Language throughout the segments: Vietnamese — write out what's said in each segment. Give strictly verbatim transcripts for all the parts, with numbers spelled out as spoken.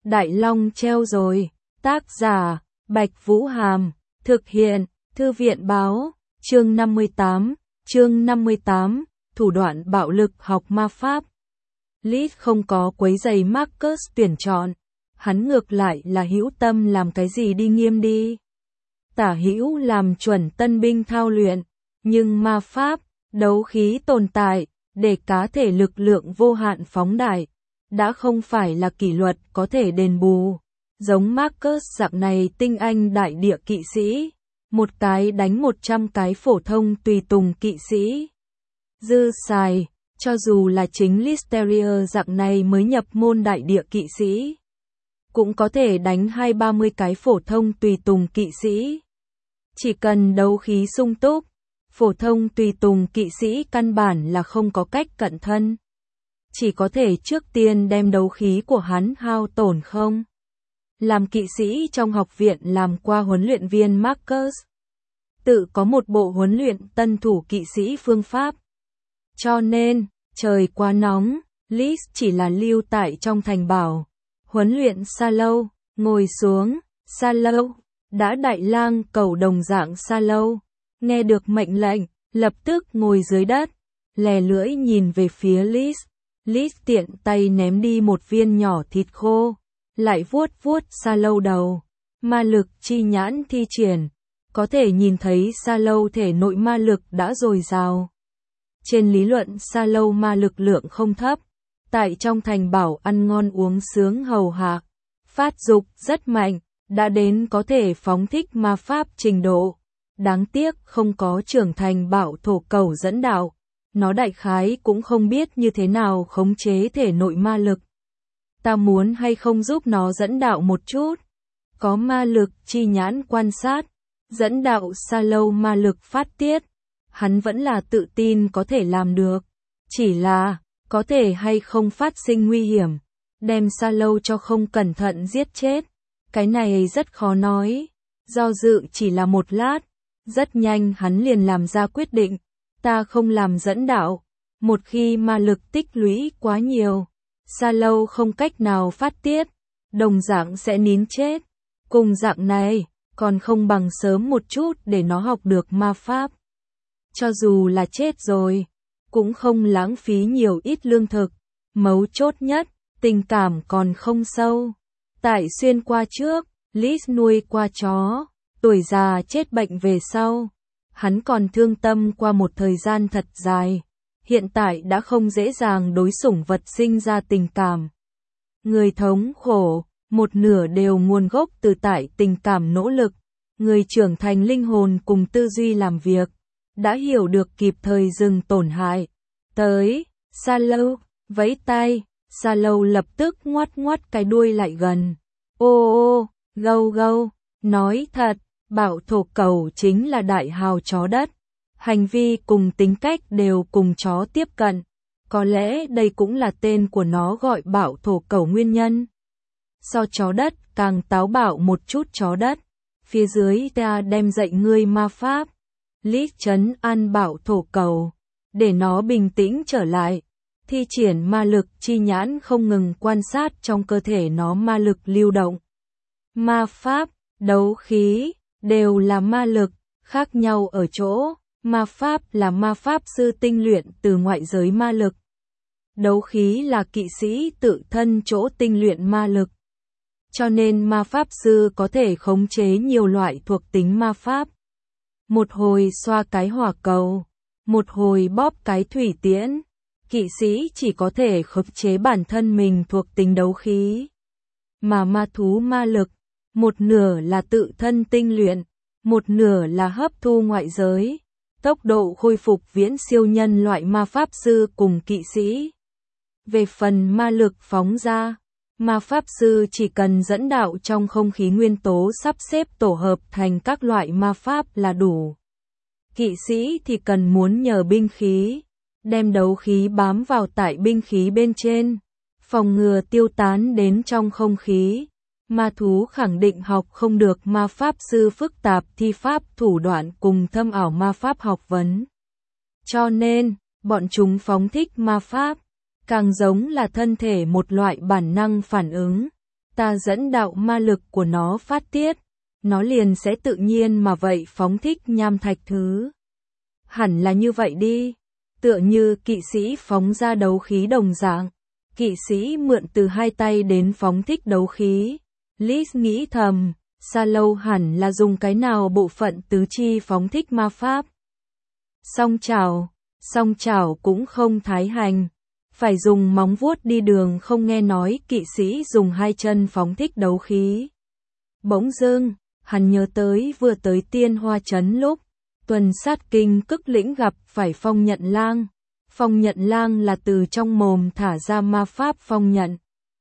Đại Long treo rồi. Tác giả, Bạch Vũ Hàm. Thực hiện, Thư viện Báo. Chương năm mươi tám. Chương năm mươi tám. Thủ đoạn bạo lực học ma pháp. Liz không có quấy giày Marcus tuyển chọn. Hắn ngược lại là hữu tâm làm cái gì đi nghiêm đi. Tả hữu làm chuẩn tân binh thao luyện. Nhưng ma pháp, đấu khí tồn tại, để cá thể lực lượng vô hạn phóng đại, đã không phải là kỷ luật có thể đền bù. Giống Marcus dạng này tinh anh đại địa kỵ sĩ, một cái đánh một trăm cái phổ thông tùy tùng kỵ sĩ. Dư xài, cho dù là chính Listeria dạng này mới nhập môn đại địa kỵ sĩ, cũng có thể đánh hai ba mươi cái phổ thông tùy tùng kỵ sĩ. Chỉ cần đấu khí sung túc, phổ thông tùy tùng kỵ sĩ căn bản là không có cách cận thân. Chỉ có thể trước tiên đem đấu khí của hắn hao tổn không. Làm kỵ sĩ trong học viện làm qua huấn luyện viên Marcus, tự có một bộ huấn luyện tân thủ kỵ sĩ phương pháp. Cho nên, trời quá nóng, Liz chỉ là lưu tại trong thành bảo. Huấn luyện xa lâu, ngồi xuống, xa lâu, đã đại lang cầu đồng dạng xa lâu. Nghe được mệnh lệnh, lập tức ngồi dưới đất, lè lưỡi nhìn về phía Liz. Liz tiện tay ném đi một viên nhỏ thịt khô, lại vuốt vuốt xa lâu đầu. Ma lực chi nhãn thi triển, có thể nhìn thấy xa lâu thể nội ma lực đã dồi dào. Trên lý luận xa lâu ma lực lượng không thấp, tại trong thành bảo ăn ngon uống sướng hầu hạ, phát dục rất mạnh, đã đến có thể phóng thích ma pháp trình độ. Đáng tiếc không có trưởng thành bảo thổ cầu dẫn đạo, nó đại khái cũng không biết như thế nào khống chế thể nội ma lực. Ta muốn hay không giúp nó dẫn đạo một chút? Có ma lực chi nhãn quan sát, dẫn đạo xa lâu ma lực phát tiết, hắn vẫn là tự tin có thể làm được. Chỉ là, có thể hay không phát sinh nguy hiểm, đem xa lâu cho không cẩn thận giết chết. Cái này rất khó nói, do dự chỉ là một lát. Rất nhanh hắn liền làm ra quyết định, ta không làm dẫn đạo. Một khi ma lực tích lũy quá nhiều, xa lâu không cách nào phát tiết, đồng dạng sẽ nín chết. Cùng dạng này, còn không bằng sớm một chút để nó học được ma pháp. Cho dù là chết rồi, cũng không lãng phí nhiều ít lương thực. Mấu chốt nhất, tình cảm còn không sâu. Tại xuyên qua trước, Liz nuôi qua chó. Tuổi già chết bệnh về sau, hắn còn thương tâm qua một thời gian thật dài, hiện tại đã không dễ dàng đối sủng vật sinh ra tình cảm. Người thống khổ, một nửa đều nguồn gốc từ tại tình cảm nỗ lực, người trưởng thành linh hồn cùng tư duy làm việc, đã hiểu được kịp thời dừng tổn hại. Tới, xa lâu, vẫy tay, xa lâu lập tức ngoắt ngoắt cái đuôi lại gần. Ô ô, gâu gâu, nói thật. Bảo thổ cầu chính là đại hào chó đất, hành vi cùng tính cách đều cùng chó tiếp cận, có lẽ đây cũng là tên của nó gọi bảo thổ cầu nguyên nhân. So chó đất càng táo bạo một chút chó đất, phía dưới ta đem dạy ngươi ma pháp. Liz trấn an bảo thổ cầu, để nó bình tĩnh trở lại, thi triển ma lực chi nhãn không ngừng quan sát trong cơ thể nó ma lực lưu động. Ma pháp, đấu khí đều là ma lực, khác nhau ở chỗ, ma pháp là ma pháp sư tinh luyện từ ngoại giới ma lực. Đấu khí là kỵ sĩ tự thân chỗ tinh luyện ma lực. Cho nên ma pháp sư có thể khống chế nhiều loại thuộc tính ma pháp. Một hồi xoa cái hỏa cầu, một hồi bóp cái thủy tiễn. Kỵ sĩ chỉ có thể khống chế bản thân mình thuộc tính đấu khí. Mà ma thú ma lực, một nửa là tự thân tinh luyện, một nửa là hấp thu ngoại giới. Tốc độ khôi phục viễn siêu nhân loại ma pháp sư cùng kỵ sĩ. Về phần ma lực phóng ra, ma pháp sư chỉ cần dẫn đạo trong không khí nguyên tố sắp xếp tổ hợp thành các loại ma pháp là đủ. Kỵ sĩ thì cần muốn nhờ binh khí, đem đấu khí bám vào tại binh khí bên trên, phòng ngừa tiêu tán đến trong không khí. Ma thú khẳng định học không được ma pháp sư phức tạp thi pháp thủ đoạn cùng thâm ảo ma pháp học vấn. Cho nên, bọn chúng phóng thích ma pháp, càng giống là thân thể một loại bản năng phản ứng. ta dẫn đạo ma lực của nó phát tiết, nó liền sẽ tự nhiên mà vậy phóng thích nham thạch thứ. Hẳn là như vậy đi, tựa như kỵ sĩ phóng ra đấu khí đồng dạng. Kỵ sĩ mượn từ hai tay đến phóng thích đấu khí. Liz nghĩ thầm, Sa Lâu hẳn là dùng cái nào bộ phận tứ chi phóng thích ma pháp. Song chảo, song chảo cũng không thái hành, phải dùng móng vuốt đi đường, không nghe nói kỵ sĩ dùng hai chân phóng thích đấu khí. Bỗng dưng, hắn nhớ tới vừa tới Tiên Hoa Trấn lúc Tuần Sát Kinh Cức Lĩnh gặp phải Phong Nhận Lang. Phong Nhận Lang là từ trong mồm thả ra ma pháp phong nhận.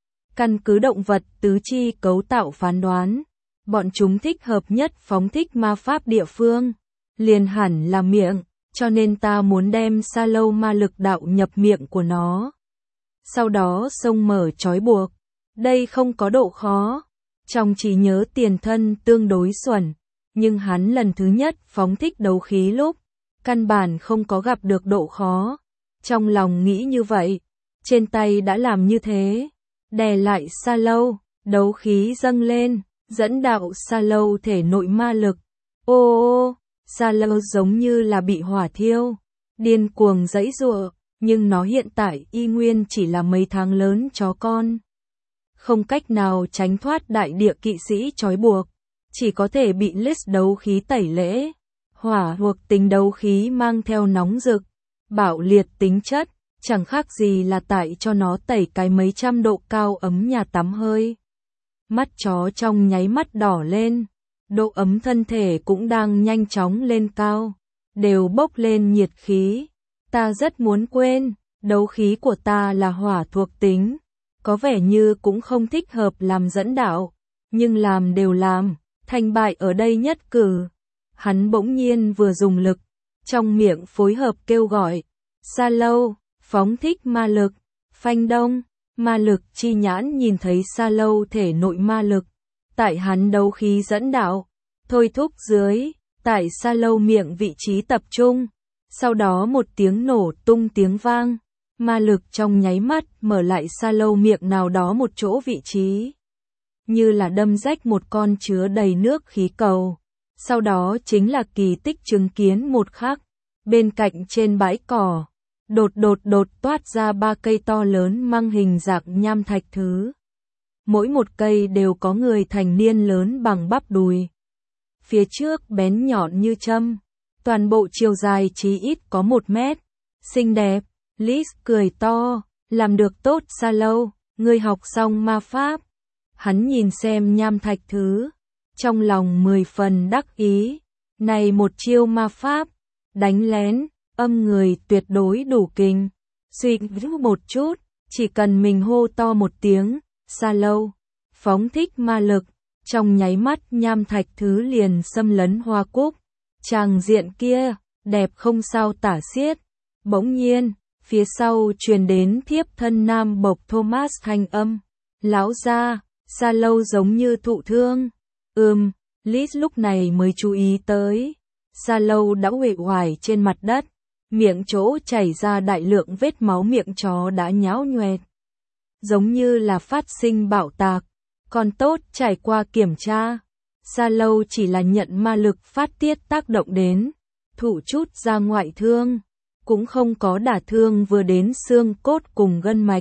Căn cứ động vật tứ chi cấu tạo phán đoán, bọn chúng thích hợp nhất phóng thích ma pháp địa phương, liền hẳn là miệng, cho nên ta muốn đem Sa Lâu ma lực đạo nhập miệng của nó. Sau đó xông mở trói buộc. Đây không có độ khó. Trong trí nhớ Tiền Thân tương đối xuẩn, nhưng hắn lần thứ nhất phóng thích đấu khí lúc, căn bản không có gặp được độ khó. Trong lòng nghĩ như vậy, trên tay đã làm như thế, đè lại Sa Lâu, đấu khí dâng lên, dẫn đạo Sa Lâu thể nội ma lực. Ô ô, Sa Lâu giống như là bị hỏa thiêu, điên cuồng giãy giụa, nhưng nó hiện tại y nguyên chỉ là mấy tháng lớn chó con. Không cách nào tránh thoát đại địa kỵ sĩ trói buộc, chỉ có thể bị list đấu khí tẩy lễ. Hỏa thuộc tính đấu khí mang theo nóng rực, bạo liệt tính chất, chẳng khác gì là tại cho nó tẩy cái mấy trăm độ cao ấm nhà tắm hơi. Mắt chó trong nháy mắt đỏ lên, độ ấm thân thể cũng đang nhanh chóng lên cao, đều bốc lên nhiệt khí. Ta rất muốn quên, đấu khí của ta là hỏa thuộc tính, có vẻ như cũng không thích hợp làm dẫn đạo, nhưng làm đều làm, thành bại ở đây nhất cử. Hắn bỗng nhiên vừa dùng lực, trong miệng phối hợp kêu gọi, Sa Lâu, phóng thích ma lực, phanh đông, ma lực chi nhãn nhìn thấy Sa Lâu thể nội ma lực, tại hắn đấu khí dẫn đạo, thôi thúc dưới, tại Sa Lâu miệng vị trí tập trung, sau đó một tiếng nổ tung tiếng vang, ma lực trong nháy mắt mở lại Sa Lâu miệng nào đó một chỗ vị trí, như là đâm rách một con chứa đầy nước khí cầu. Sau đó chính là kỳ tích chứng kiến một khắc, bên cạnh trên bãi cỏ, đột đột đột toát ra ba cây to lớn mang hình dạng nham thạch thứ. Mỗi một cây đều có người thành niên lớn bằng bắp đùi. Phía trước bén nhọn như châm, toàn bộ chiều dài chí ít có một mét. Xinh đẹp, Liz cười to, làm được tốt Sa Lâu, ngươi học xong ma pháp. Hắn nhìn xem nham thạch thứ, trong lòng mười phần đắc ý, này một chiêu ma pháp, đánh lén, âm người tuyệt đối đủ kinh. Suy một chút, chỉ cần mình hô to một tiếng, Sa Lâu, phóng thích ma lực, trong nháy mắt nham thạch thứ liền xâm lấn hoa cúc. Tràng diện kia, đẹp không sao tả xiết. Bỗng nhiên, phía sau truyền đến thiếp thân nam bộc Thomas thanh âm. Lão gia, Sa Lâu giống như thụ thương. Ừm, Liz lúc này mới chú ý tới. Sa Lâu đã uể oải trên mặt đất, miệng chỗ chảy ra đại lượng vết máu, miệng chó đã nhão nhoẹt, giống như là phát sinh bạo tạc. Còn tốt trải qua kiểm tra, Sa Lâu chỉ là nhận ma lực phát tiết tác động đến, thụ chút ra ngoại thương, cũng không có đả thương vừa đến xương cốt cùng gân mạch.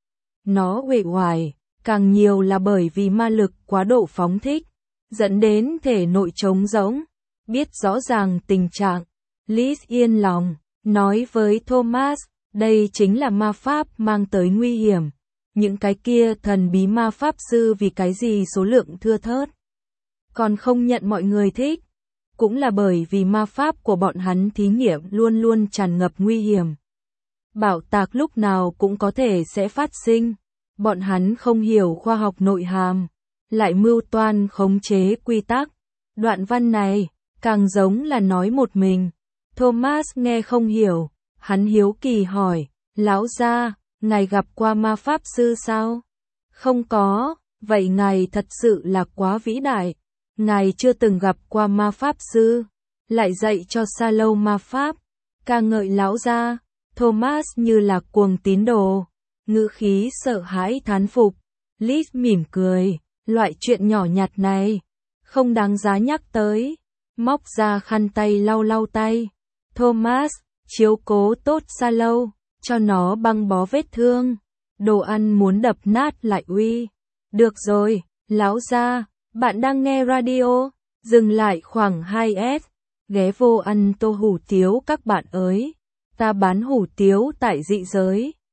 Nó uể oải, càng nhiều là bởi vì ma lực quá độ phóng thích, dẫn đến thể nội trống rỗng. Biết rõ ràng tình trạng, Liz yên lòng, nói với Thomas, đây chính là ma pháp mang tới nguy hiểm. Những cái kia thần bí ma pháp sư vì cái gì số lượng thưa thớt, còn không nhận mọi người thích, cũng là bởi vì ma pháp của bọn hắn thí nghiệm luôn luôn tràn ngập nguy hiểm. Bạo tạc lúc nào cũng có thể sẽ phát sinh, bọn hắn không hiểu khoa học nội hàm, lại mưu toan khống chế quy tắc. Đoạn văn này, càng giống là nói một mình. Thomas nghe không hiểu, hắn hiếu kỳ hỏi, lão gia, ngài gặp qua ma pháp sư sao? Không có, vậy ngài thật sự là quá vĩ đại. Ngài chưa từng gặp qua ma pháp sư, lại dạy cho Sa Lâu ma pháp, ca ngợi lão gia. Thomas như là cuồng tín đồ, ngữ khí sợ hãi thán phục. Liz mỉm cười, Loại chuyện nhỏ nhặt này, không đáng giá nhắc tới. Móc ra khăn tay lau lau tay. Thomas, chiếu cố tốt Sa Lâu, cho nó băng bó vết thương. Đồ ăn muốn đập nát lại uy. Được rồi, lão gia, bạn đang nghe radio, dừng lại khoảng hai s. Ghé vô ăn tô hủ tiếu các bạn ơi. Ta bán hủ tiếu tại Dị Giới.